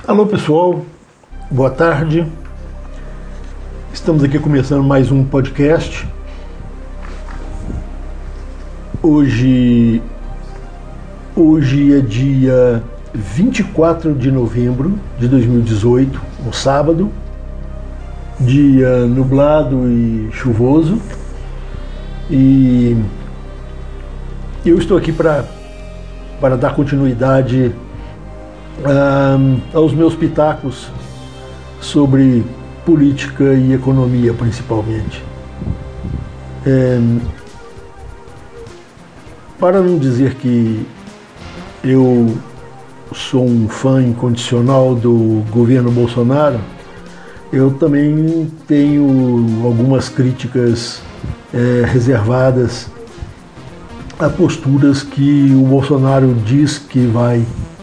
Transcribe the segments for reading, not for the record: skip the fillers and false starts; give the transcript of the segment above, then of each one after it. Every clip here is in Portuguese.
Alô pessoal, boa tarde. Estamos aqui começando mais um podcast. Hoje é dia 24 de novembro de 2018, um sábado, dia nublado e chuvoso, e eu estou aqui para dar continuidade aos meus pitacos sobre política e economia, principalmente. Para não dizer que eu sou um fã incondicional do governo Bolsonaro, eu também tenho algumas críticas reservadas a posturas que o Bolsonaro diz que vai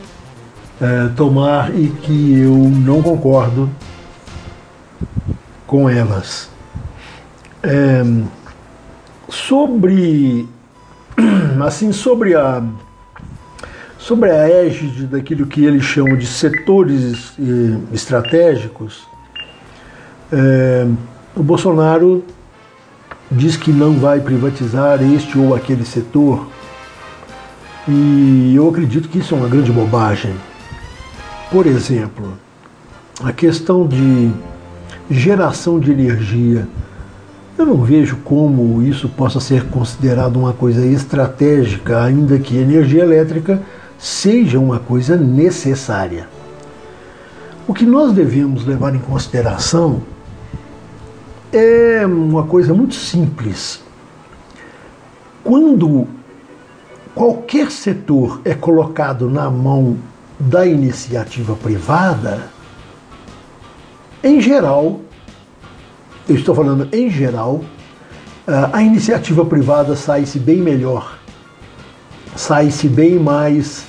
tomar e que eu não concordo com elas. Sobre a égide daquilo que eles chamam de setores estratégicos, o Bolsonaro diz que não vai privatizar este ou aquele setor, e eu acredito que isso é uma grande bobagem. Por exemplo, a questão de geração de energia, eu não vejo como isso possa ser considerado uma coisa estratégica, ainda que energia elétrica seja uma coisa necessária. O que nós devemos levar em consideração é uma coisa muito simples. Quando qualquer setor é colocado na mão da iniciativa privada, em geral, eu estou falando em geral, a iniciativa privada sai-se bem melhor, sai-se bem mais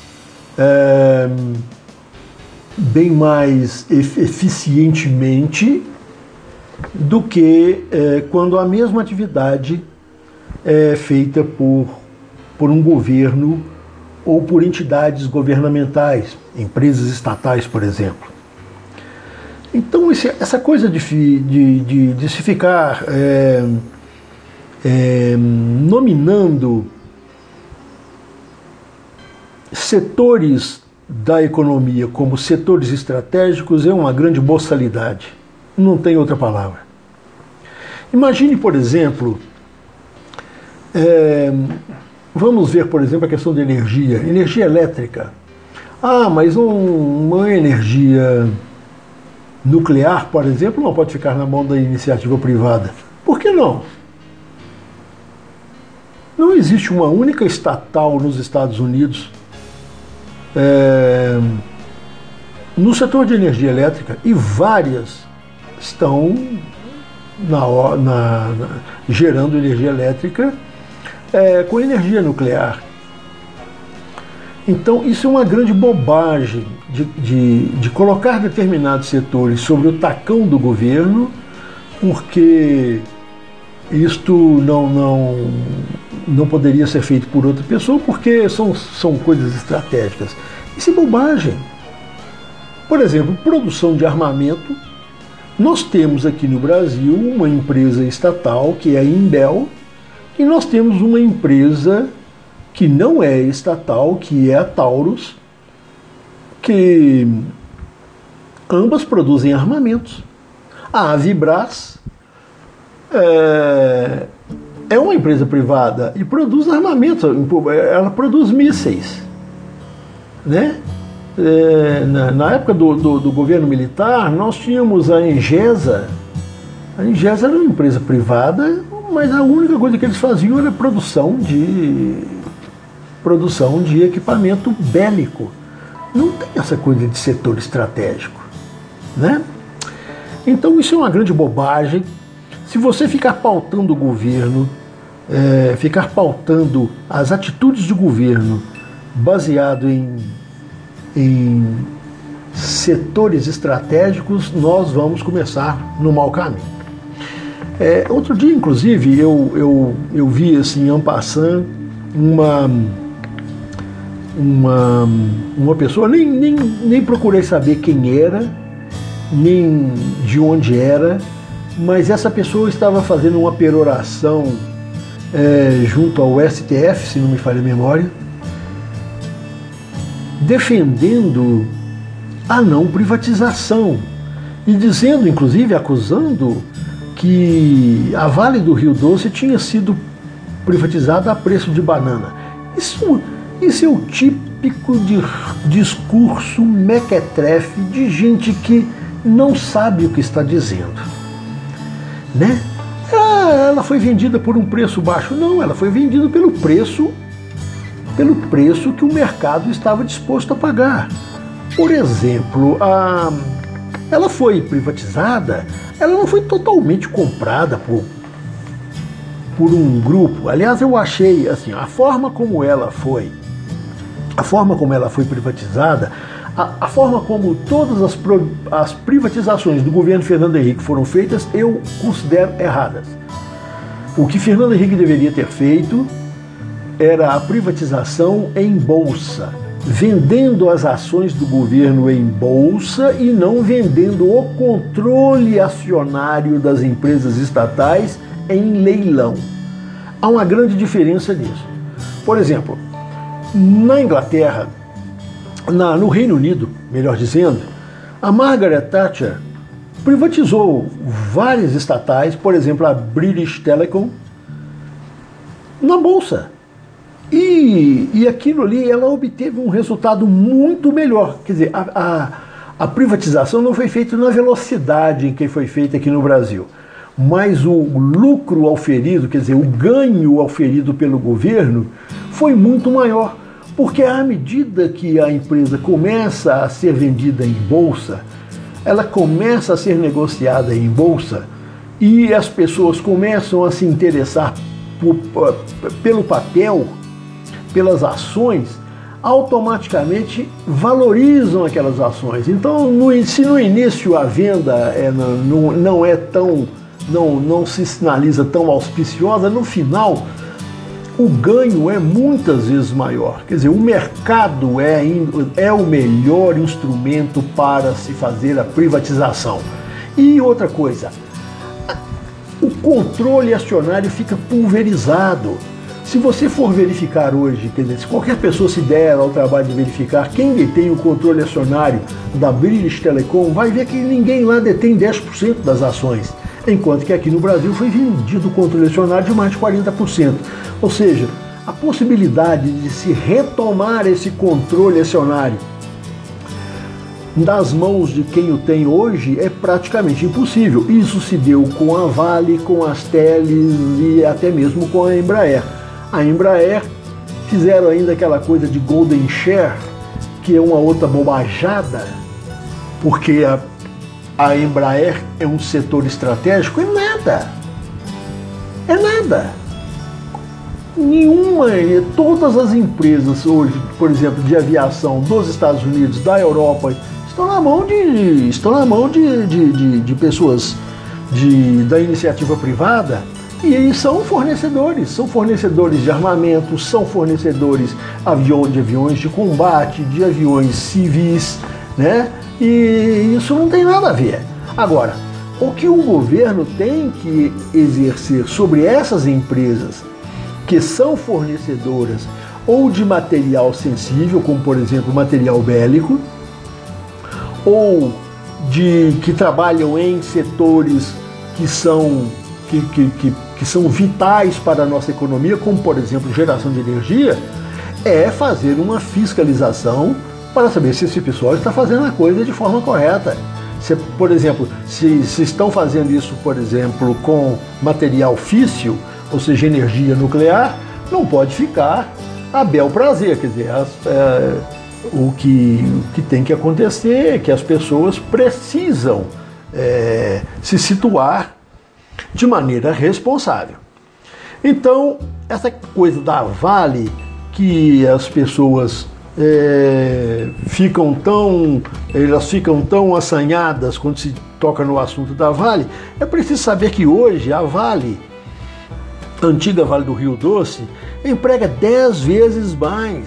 eficientemente do que quando a mesma atividade é feita por um governo ou por entidades governamentais, empresas estatais, por exemplo. Então, essa coisa de se ficar nominando setores da economia como setores estratégicos é uma grande boçalidade. Não tem outra palavra. Imagine, por exemplo, vamos ver, por exemplo, a questão de energia elétrica. Mas uma energia nuclear, por exemplo, não pode ficar na mão da iniciativa privada. Por que não? Não existe uma única estatal nos Estados Unidos no setor de energia elétrica, e várias estão gerando energia elétrica com energia nuclear. Então, isso é uma grande bobagem de colocar determinados setores sobre o tacão do governo, porque isto não poderia ser feito por outra pessoa, porque são coisas estratégicas. Isso é bobagem. Por exemplo, produção de armamento. Nós temos aqui no Brasil uma empresa estatal, que é a Imbel, e nós temos uma empresa que não é estatal, que é a Taurus, que ambas produzem armamentos. A Avibras é uma empresa privada e produz armamentos, ela produz mísseis, né? Na época do governo militar, nós tínhamos a Engesa. A Engesa era uma empresa privada, mas a única coisa que eles faziam era produção de equipamento bélico. Não tem essa coisa de setor estratégico, né? Então isso é uma grande bobagem. Se você ficar pautando o governo, ficar pautando as atitudes do governo baseado em setores estratégicos, nós vamos começar no mau caminho. Outro dia, inclusive, eu vi assim, en passant, uma pessoa, nem procurei saber quem era, nem de onde era, mas essa pessoa estava fazendo uma peroração junto ao STF, se não me falha a memória, defendendo a não privatização e dizendo, inclusive, acusando que a Vale do Rio Doce tinha sido privatizada a preço de banana. Isso é o típico discurso mequetrefe de gente que não sabe o que está dizendo, né? Ela foi vendida por um preço baixo. Não, ela foi vendida pelo preço que o mercado estava disposto a pagar. Por exemplo, ela foi privatizada, ela não foi totalmente comprada por um grupo. Aliás, eu achei assim, a forma como ela foi privatizada, a forma como todas as privatizações do governo Fernando Henrique foram feitas, eu considero erradas. O que Fernando Henrique deveria ter feito era a privatização em bolsa, vendendo as ações do governo em bolsa e não vendendo o controle acionário das empresas estatais em leilão. Há uma grande diferença nisso. Por exemplo, na Inglaterra, no Reino Unido, melhor dizendo, a Margaret Thatcher privatizou várias estatais, por exemplo, a British Telecom, na bolsa. E aquilo ali, ela obteve um resultado muito melhor. Quer dizer, a privatização não foi feita na velocidade em que foi feita aqui no Brasil, mas o lucro auferido, quer dizer, o ganho auferido pelo governo foi muito maior, porque à medida que a empresa começa a ser vendida em bolsa, ela começa a ser negociada em bolsa e as pessoas começam a se interessar pelo papel, pelas ações, automaticamente valorizam aquelas ações. Então, se no início a venda não se sinaliza tão auspiciosa, no final o ganho é muitas vezes maior. Quer dizer, o mercado é o melhor instrumento para se fazer a privatização. E outra coisa, o controle acionário fica pulverizado. Se você for verificar hoje, quer dizer, se qualquer pessoa se der ao trabalho de verificar quem detém o controle acionário da British Telecom, vai ver que ninguém lá detém 10% das ações, enquanto que aqui no Brasil foi vendido o controle acionário de mais de 40%. Ou seja, a possibilidade de se retomar esse controle acionário das mãos de quem o tem hoje é praticamente impossível. Isso se deu com a Vale, com as Teles e até mesmo com a Embraer. A Embraer fizeram ainda aquela coisa de golden share, que é uma outra bobajada, porque a Embraer é um setor estratégico. É nada. Todas as empresas hoje, por exemplo, de aviação dos Estados Unidos, da Europa, estão na mão de pessoas da iniciativa privada, e são fornecedores de armamento, são fornecedores de aviões de combate, de aviões civis, né? E isso não tem nada a ver. Agora, o que o governo tem que exercer sobre essas empresas que são fornecedoras ou de material sensível, como por exemplo material bélico, ou que trabalham em setores que são vitais para a nossa economia, como por exemplo geração de energia, é fazer uma fiscalização para saber se esse pessoal está fazendo a coisa de forma correta. Por exemplo, se estão fazendo isso, por exemplo, com material físsil, ou seja, energia nuclear, não pode ficar a bel prazer. Quer dizer, o que tem que acontecer é que as pessoas precisam se situar de maneira responsável. Então, essa coisa da Vale, que as pessoas ficam tão assanhadas quando se toca no assunto da Vale, é preciso saber que hoje a Vale, a antiga Vale do Rio Doce, emprega 10 vezes mais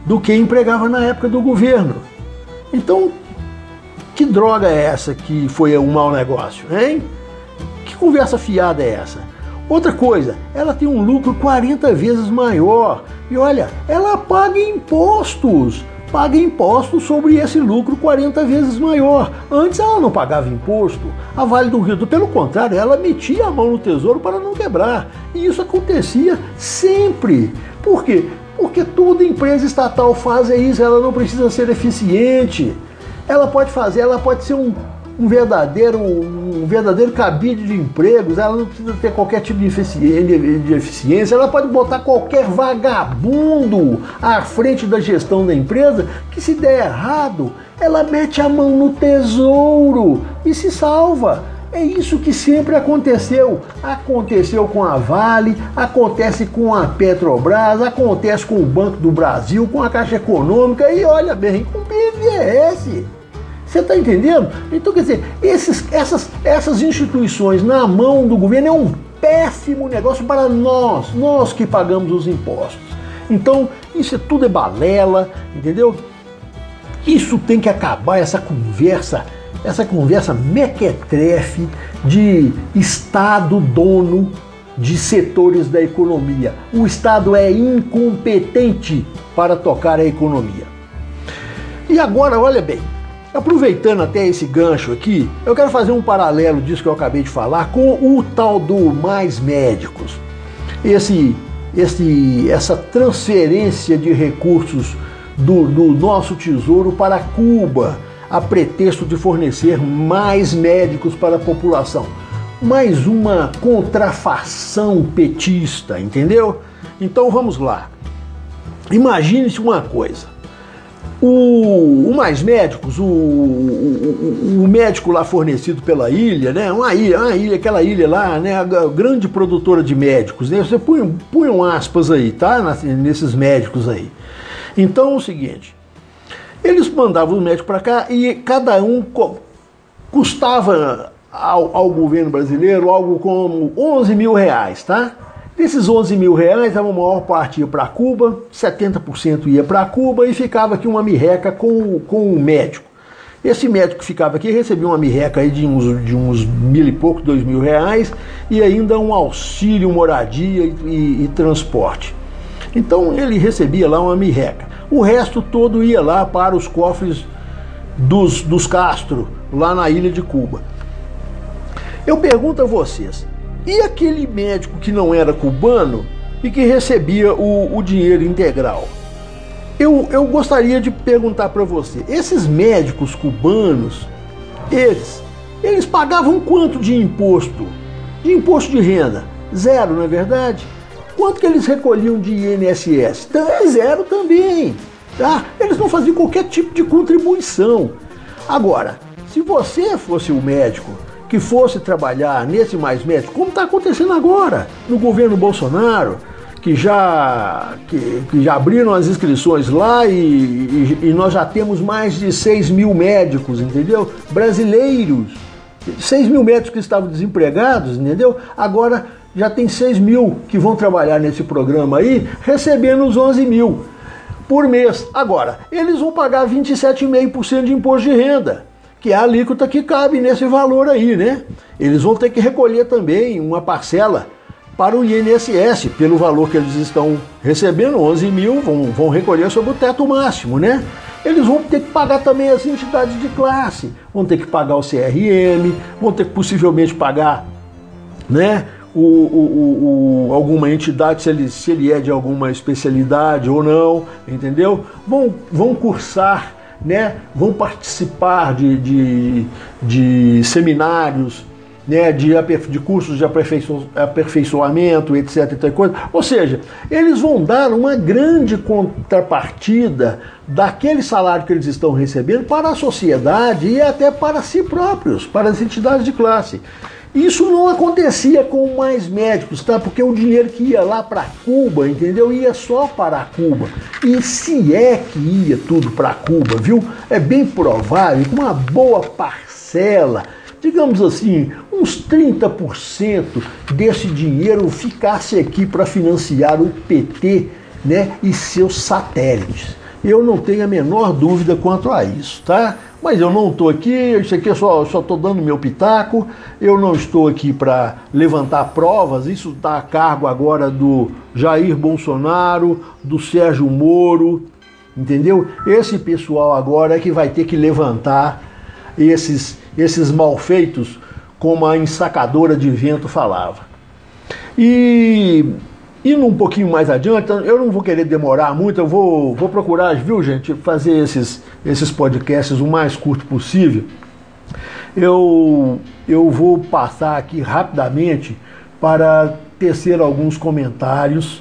do que empregava na época do governo. Então, que droga é essa que foi um mau negócio, hein? Que conversa fiada é essa? Outra coisa, ela tem um lucro 40 vezes maior. E olha, ela paga impostos sobre esse lucro 40 vezes maior. Antes ela não pagava imposto. A Vale do Rio Doce, pelo contrário, ela metia a mão no tesouro para não quebrar. E isso acontecia sempre. Por quê? Porque toda empresa estatal faz isso, ela não precisa ser eficiente. Ela pode ser um verdadeiro cabide de empregos, ela não precisa ter qualquer tipo de eficiência, ela pode botar qualquer vagabundo à frente da gestão da empresa, que se der errado, ela mete a mão no tesouro e se salva. É isso que sempre aconteceu. Aconteceu com a Vale, acontece com a Petrobras, acontece com o Banco do Brasil, com a Caixa Econômica e olha bem, com o BNDES. Você está entendendo? Então, quer dizer, essas instituições na mão do governo é um péssimo negócio para nós que pagamos os impostos. Então, isso tudo é balela, entendeu? Isso tem que acabar, essa conversa mequetrefe de Estado dono de setores da economia. O Estado é incompetente para tocar a economia. E agora, olha bem, aproveitando até esse gancho aqui, eu quero fazer um paralelo disso que eu acabei de falar com o tal do Mais Médicos. Essa transferência de recursos do nosso tesouro para Cuba, a pretexto de fornecer mais médicos para a população. Mais uma contrafação petista, entendeu? Então vamos lá. Imagine-se uma coisa. O Mais Médicos, o médico lá fornecido pela ilha, né? Aquela ilha lá, né? A grande produtora de médicos, né? Você punham aspas aí, tá? Nesses médicos aí. Então é o seguinte, eles mandavam os médicos para cá e cada um custava ao governo brasileiro algo como 11 mil reais, tá? Desses 11 mil reais, a maior parte ia para Cuba, 70% ia para Cuba e ficava aqui uma mirreca com o médico. Esse médico que ficava aqui recebia uma mirreca aí de uns 1.000 e pouco, 2 mil reais e ainda um auxílio moradia e transporte. Então ele recebia lá uma mirreca. O resto todo ia lá para os cofres dos Castro, lá na ilha de Cuba. Eu pergunto a vocês, e aquele médico que não era cubano e que recebia o dinheiro integral? Eu gostaria de perguntar para você, esses médicos cubanos, eles pagavam quanto de imposto? De imposto de renda? Zero, não é verdade? Quanto que eles recolhiam de INSS? Zero também. Tá? Eles não faziam qualquer tipo de contribuição. Agora, se você fosse o médico que fosse trabalhar nesse Mais Médico, como está acontecendo agora no governo Bolsonaro, que já abriram as inscrições lá e nós já temos mais de 6 mil médicos, entendeu? Brasileiros. 6 mil médicos que estavam desempregados, entendeu? Agora já tem 6 mil que vão trabalhar nesse programa aí, recebendo os 11 mil por mês. Agora, eles vão pagar 27,5% de imposto de renda, que é a alíquota que cabe nesse valor aí, né? Eles vão ter que recolher também uma parcela para o INSS, pelo valor que eles estão recebendo, 11 mil, vão recolher sobre o teto máximo, né? Eles vão ter que pagar também as entidades de classe, vão ter que pagar o CRM, vão ter que possivelmente pagar, né, alguma entidade, se ele é de alguma especialidade ou não, entendeu? Vão cursar, né, vão participar de seminários, né, de cursos de aperfeiçoamento, etc. Ou seja, eles vão dar uma grande contrapartida daquele salário que eles estão recebendo para a sociedade e até para si próprios, para as entidades de classe. Isso não acontecia com Mais Médicos, tá? Porque o dinheiro que ia lá para Cuba, entendeu? Ia só para Cuba. E se é que ia tudo para Cuba, viu? É bem provável que uma boa parcela, digamos assim, uns 30% desse dinheiro ficasse aqui para financiar o PT, né, e seus satélites. Eu não tenho a menor dúvida quanto a isso, tá? Mas eu não estou aqui, isso aqui eu só estou dando meu pitaco, eu não estou aqui para levantar provas, isso está a cargo agora do Jair Bolsonaro, do Sérgio Moro, entendeu? Esse pessoal agora é que vai ter que levantar esses malfeitos, como a ensacadora de vento falava. E indo um pouquinho mais adiante, eu não vou querer demorar muito, eu vou procurar, viu, gente, fazer esses podcasts o mais curto possível. Eu vou passar aqui rapidamente para tecer alguns comentários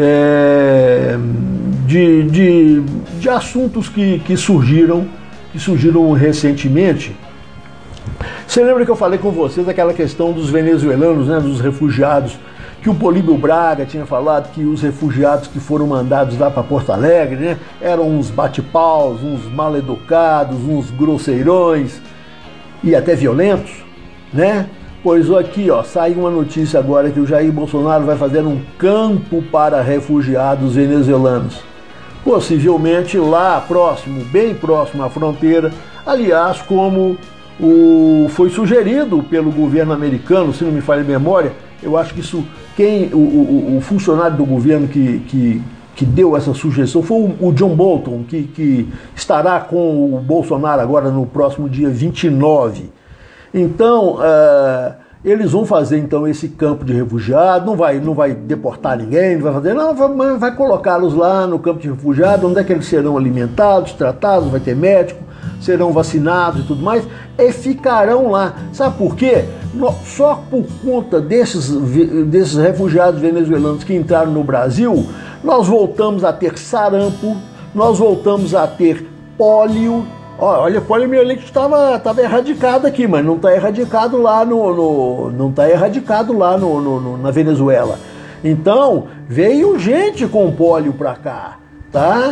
de assuntos que surgiram recentemente. Você lembra que eu falei com vocês daquela questão dos venezuelanos, né, dos refugiados, que o Políbio Braga tinha falado que os refugiados que foram mandados lá para Porto Alegre, né, eram uns bate-paus, uns mal-educados, uns grosseirões e até violentos, né? Pois aqui, ó, saiu uma notícia agora que o Jair Bolsonaro vai fazer um campo para refugiados venezuelanos. Possivelmente lá próximo, bem próximo à fronteira, aliás, como foi sugerido pelo governo americano, se não me falha a memória. Eu acho que isso, o funcionário do governo que deu essa sugestão foi o John Bolton, que estará com o Bolsonaro agora no próximo dia 29. Então, eles vão fazer então esse campo de refugiados, não vai deportar ninguém, não vai fazer, não, vai colocá-los lá no campo de refugiados, onde é que eles serão alimentados, tratados, vai ter médico, serão vacinados e tudo mais, e ficarão lá. Sabe por quê? Só por conta desses refugiados venezuelanos que entraram no Brasil, nós voltamos a ter sarampo, nós voltamos a ter pólio. Olha, poliomielite estava erradicado aqui, mas não está erradicado lá na Venezuela. Então, veio gente com pólio para cá, tá?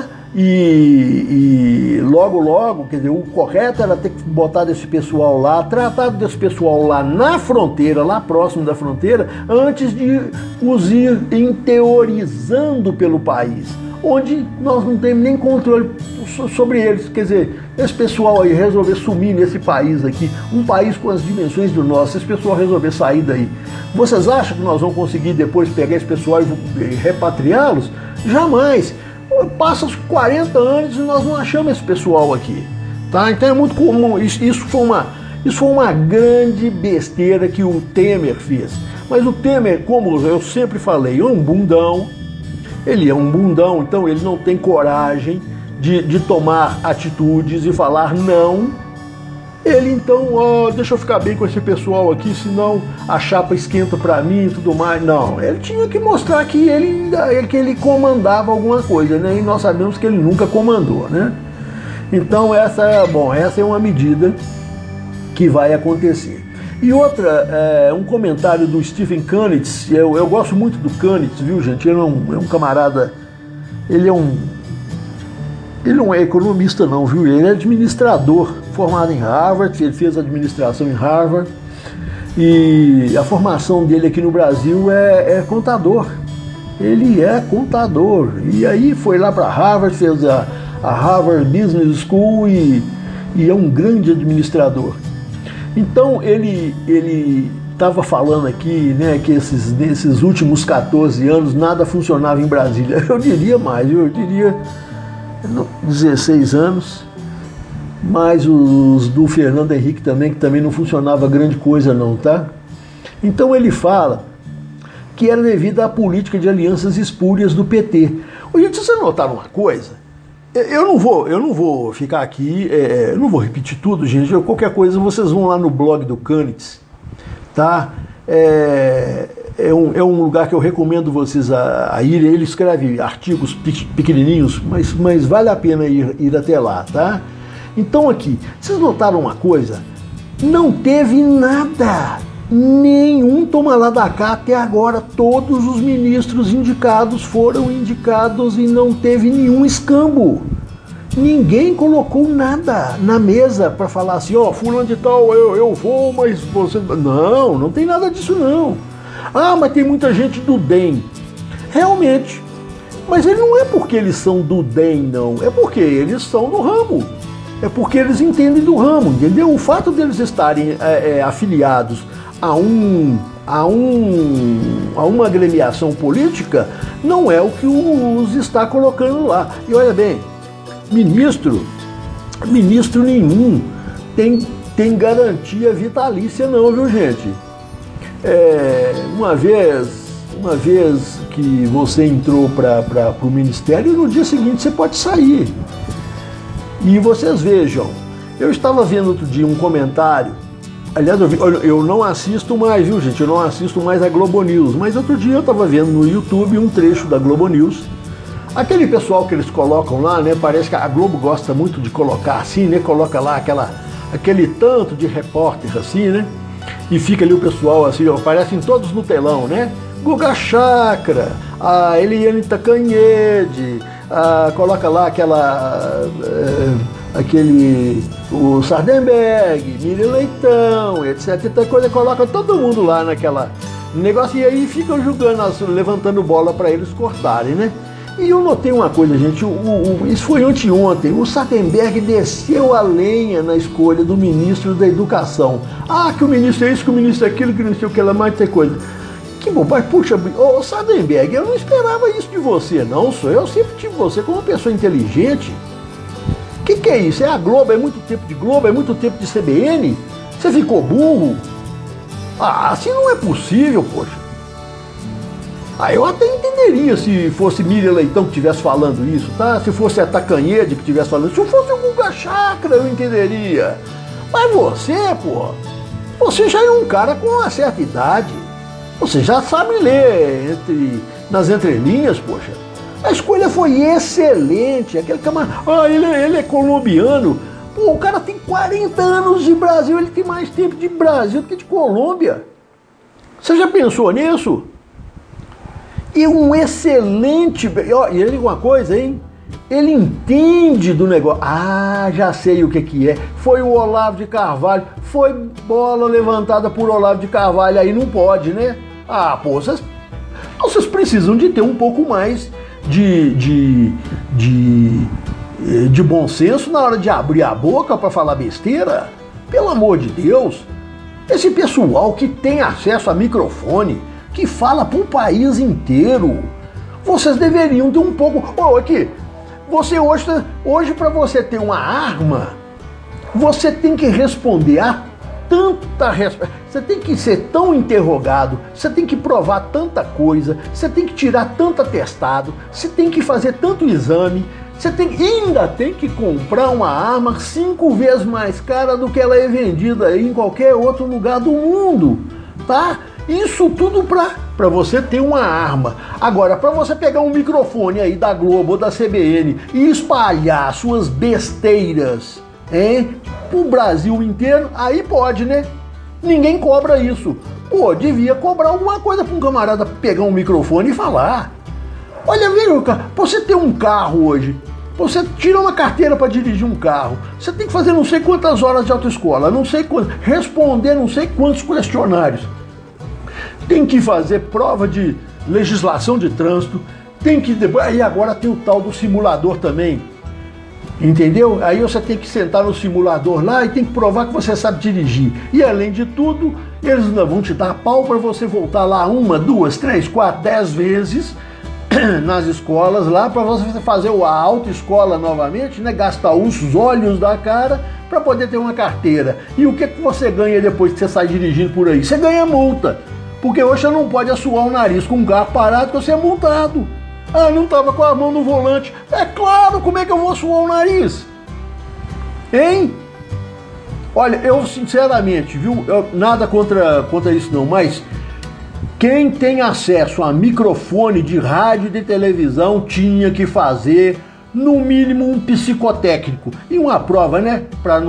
E logo, quer dizer, o correto era ter que botar desse pessoal lá, tratar desse pessoal lá na fronteira, lá próximo da fronteira, antes de os ir interiorizando pelo país, onde nós não temos nem controle sobre eles. Quer dizer, esse pessoal aí resolver sumir nesse país aqui, um país com as dimensões do nosso, esse pessoal resolver sair daí, vocês acham que nós vamos conseguir depois pegar esse pessoal e repatriá-los? Jamais! Passa os 40 anos e nós não achamos esse pessoal aqui, tá? Então é muito comum, isso foi uma grande besteira que o Temer fez. Mas o Temer, como eu sempre falei, é um bundão, ele é um bundão, então ele não tem coragem de tomar atitudes e falar não. Ele então, deixa eu ficar bem com esse pessoal aqui, senão a chapa esquenta pra mim e tudo mais. Não, ele tinha que mostrar que ele comandava alguma coisa, né? E nós sabemos que ele nunca comandou, né? Então essa é uma medida que vai acontecer. E outra, um comentário do Stephen Kunitz, eu gosto muito do Kunitz, viu, gente? Ele é um camarada, ele não é economista não, viu? Ele é administrador, formado em Harvard, ele fez administração em Harvard, e a formação dele aqui no Brasil é contador. Ele é contador, e aí foi lá para Harvard, fez a Harvard Business School e é um grande administrador. Então ele estava falando aqui, né, que nesses últimos 14 anos nada funcionava em Brasília. Eu diria mais, eu diria 16 anos, mas os do Fernando Henrique também, que também não funcionava grande coisa não, tá? Então ele fala que era devido à política de alianças espúrias do PT. Gente, vocês notaram uma coisa? Eu não vou ficar aqui, eu não vou repetir tudo, gente. Qualquer coisa vocês vão lá no blog do Kunitz, tá? É um lugar que eu recomendo vocês a irem. Ele escreve artigos pequenininhos, mas vale a pena ir até lá, tá? Então aqui, vocês notaram uma coisa? Não teve nada, nenhum toma lá da cá até agora. Todos os ministros indicados foram indicados e não teve nenhum escambo. Ninguém colocou nada na mesa para falar assim, fulano de tal, eu vou, mas você... Não tem nada disso não. Mas tem muita gente do bem. Realmente, Mas ele não é porque eles são do DEM, não. É porque eles são do ramo. É porque eles entendem do ramo, entendeu? O fato deles estarem afiliados a uma agremiação política não é o que os está colocando lá. E olha bem, ministro nenhum tem garantia vitalícia não, viu, gente? Uma vez que você entrou para o ministério, no dia seguinte você pode sair. E vocês vejam, eu estava vendo outro dia um comentário, aliás, eu não assisto mais, viu, gente? Eu não assisto mais a Globo News, mas outro dia eu estava vendo no YouTube um trecho da Globo News. Aquele pessoal que eles colocam lá, né? Parece que a Globo gosta muito de colocar assim, né? Coloca lá aquele tanto de repórter assim, né? E fica ali o pessoal assim, aparecem todos no telão, né? Guga Chakra, a Eliane Tacanhede, coloca lá o Sardenberg, Miriam Leitão, etc. Então, coisa, coloca todo mundo lá naquela negócio e aí ficam julgando, levantando bola para eles cortarem, né? E eu notei uma coisa, gente, isso foi anteontem, o Sardenberg desceu a lenha na escolha do ministro da Educação. Que o ministro é isso, que o ministro é aquilo, que não sei o que lá, mais tem coisa. Que bobagem, puxa, Sardenberg, eu não esperava isso de você, não, eu sempre tive você como uma pessoa inteligente. O que é isso? É a Globo, é muito tempo de Globo, é muito tempo de CBN? Você ficou burro? Assim não é possível, poxa. Eu até entenderia se fosse Miriam Leitão que estivesse falando isso, tá? Se fosse a Tacanhede que estivesse falando isso, se fosse o Guga Chakra eu entenderia. Mas você, pô, você já é um cara com uma certa idade. Você já sabe ler nas entrelinhas, poxa. A escolha foi excelente. Aquele camarada, ele é colombiano. Pô, o cara tem 40 anos de Brasil, ele tem mais tempo de Brasil do que de Colômbia. Você já pensou nisso? E um excelente... E ele diga uma coisa, hein? Ele entende do negócio. Já sei o que é. Foi o Olavo de Carvalho. Foi bola levantada por Olavo de Carvalho. Aí não pode, né? Pô, vocês precisam de ter um pouco mais de bom senso na hora de abrir a boca para falar besteira. Pelo amor de Deus. Esse pessoal que tem acesso a microfone, que fala para o país inteiro, vocês deveriam ter um pouco... Aqui, você hoje para você ter uma arma, você tem que responder a tanta resposta, você tem que ser tão interrogado, você tem que provar tanta coisa, você tem que tirar tanto atestado, você tem que fazer tanto exame, você ainda tem que comprar uma arma 5 vezes mais cara do que ela é vendida em qualquer outro lugar do mundo, tá? Isso tudo para você ter uma arma. Agora, para você pegar um microfone aí da Globo ou da CBN e espalhar suas besteiras, pro Brasil inteiro, aí pode, né? Ninguém cobra isso. Pô, devia cobrar alguma coisa para um camarada pegar um microfone e falar. Olha, viu, você ter um carro hoje, você tira uma carteira para dirigir um carro, você tem que fazer não sei quantas horas de autoescola, responder não sei quantos questionários. Tem que fazer prova de legislação de trânsito, aí agora tem o tal do simulador também, entendeu? Aí você tem que sentar no simulador lá e tem que provar que você sabe dirigir. E além de tudo, eles ainda vão te dar pau para você voltar lá 1, 2, 3, 4, 10 vezes nas escolas lá para você fazer a autoescola novamente, né? Gastar os olhos da cara para poder ter uma carteira. E o que você ganha depois que você sai dirigindo por aí? Você ganha multa. Porque hoje você não pode assoar o nariz com um carro parado que você é multado. Não estava com a mão no volante. É claro, como é que eu vou assoar o nariz? Hein? Olha, eu sinceramente, viu? Nada contra isso não, mas quem tem acesso a microfone de rádio e de televisão tinha que fazer, no mínimo, um psicotécnico. E uma prova, né?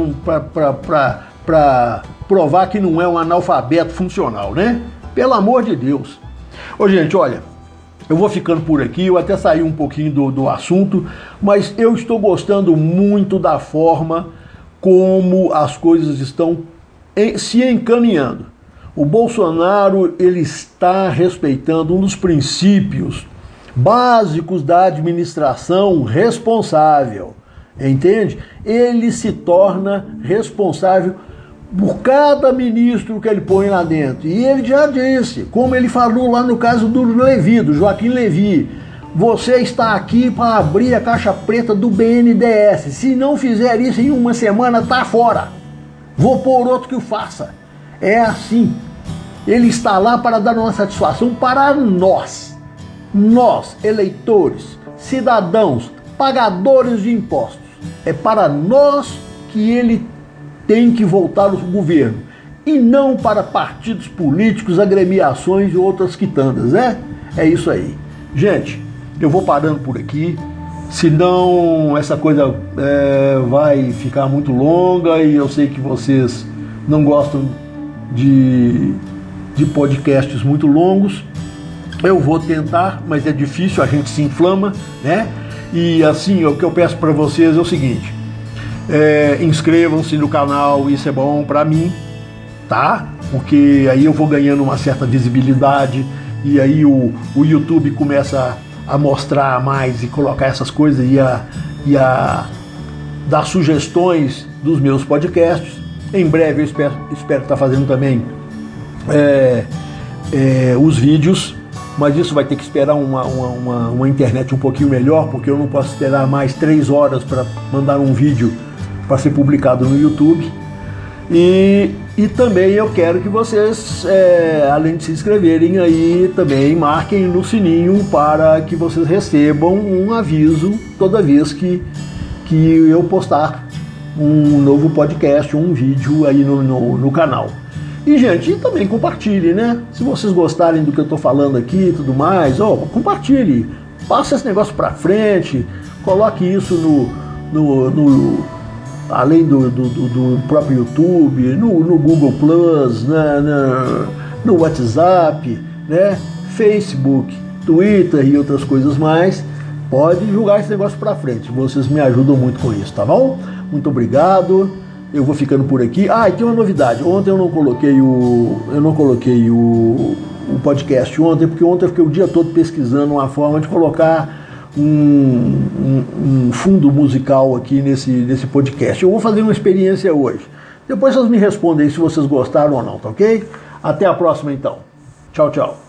Para provar que não é um analfabeto funcional, né? Pelo amor de Deus. Gente, olha, eu vou ficando por aqui, eu até saí um pouquinho do assunto, mas eu estou gostando muito da forma como as coisas estão se encaminhando. O Bolsonaro, ele está respeitando um dos princípios básicos da administração responsável, entende? Ele se torna responsável por cada ministro que ele põe lá dentro. E ele já disse, como ele falou lá no caso do Levi, do Joaquim Levi, você está aqui para abrir a caixa preta do BNDES. Se não fizer isso em uma semana, tá fora. Vou pôr outro que o faça. É assim. Ele está lá para dar uma satisfação para nós, eleitores, cidadãos, pagadores de impostos. É para nós que ele tem que voltar ao governo, e não para partidos políticos, agremiações e outras quitandas, né? É isso aí. Gente, eu vou parando por aqui, senão essa coisa vai ficar muito longa, e eu sei que vocês não gostam de podcasts muito longos. Eu vou tentar, mas é difícil, a gente se inflama, né? E assim, o que eu peço para vocês é o seguinte: inscrevam-se no canal, isso é bom para mim, tá? Porque aí eu vou ganhando uma certa visibilidade, e aí o YouTube começa a mostrar mais e colocar essas coisas e a dar sugestões dos meus podcasts. Em breve eu espero estar fazendo também os vídeos, mas isso vai ter que esperar uma internet um pouquinho melhor, porque eu não posso esperar mais 3 horas para mandar um vídeo para ser publicado no YouTube. E também eu quero que vocês, além de se inscreverem aí, também marquem no sininho para que vocês recebam um aviso toda vez que eu postar um novo podcast, um vídeo aí no canal. E, gente, também compartilhe, né? Se vocês gostarem do que eu estou falando aqui e tudo mais, compartilhe. Passa esse negócio para frente, coloque isso além do próprio YouTube, no Google Plus, no WhatsApp, né? Facebook, Twitter e outras coisas mais. Pode jogar esse negócio para frente. Vocês me ajudam muito com isso, tá bom? Muito obrigado. Eu vou ficando por aqui. E tem uma novidade. Ontem eu não coloquei o podcast ontem, porque ontem eu fiquei o dia todo pesquisando uma forma de colocar um fundo musical aqui nesse podcast. Eu vou fazer uma experiência hoje. Depois vocês me respondem aí se vocês gostaram ou não, tá ok? Até a próxima então. Tchau, tchau.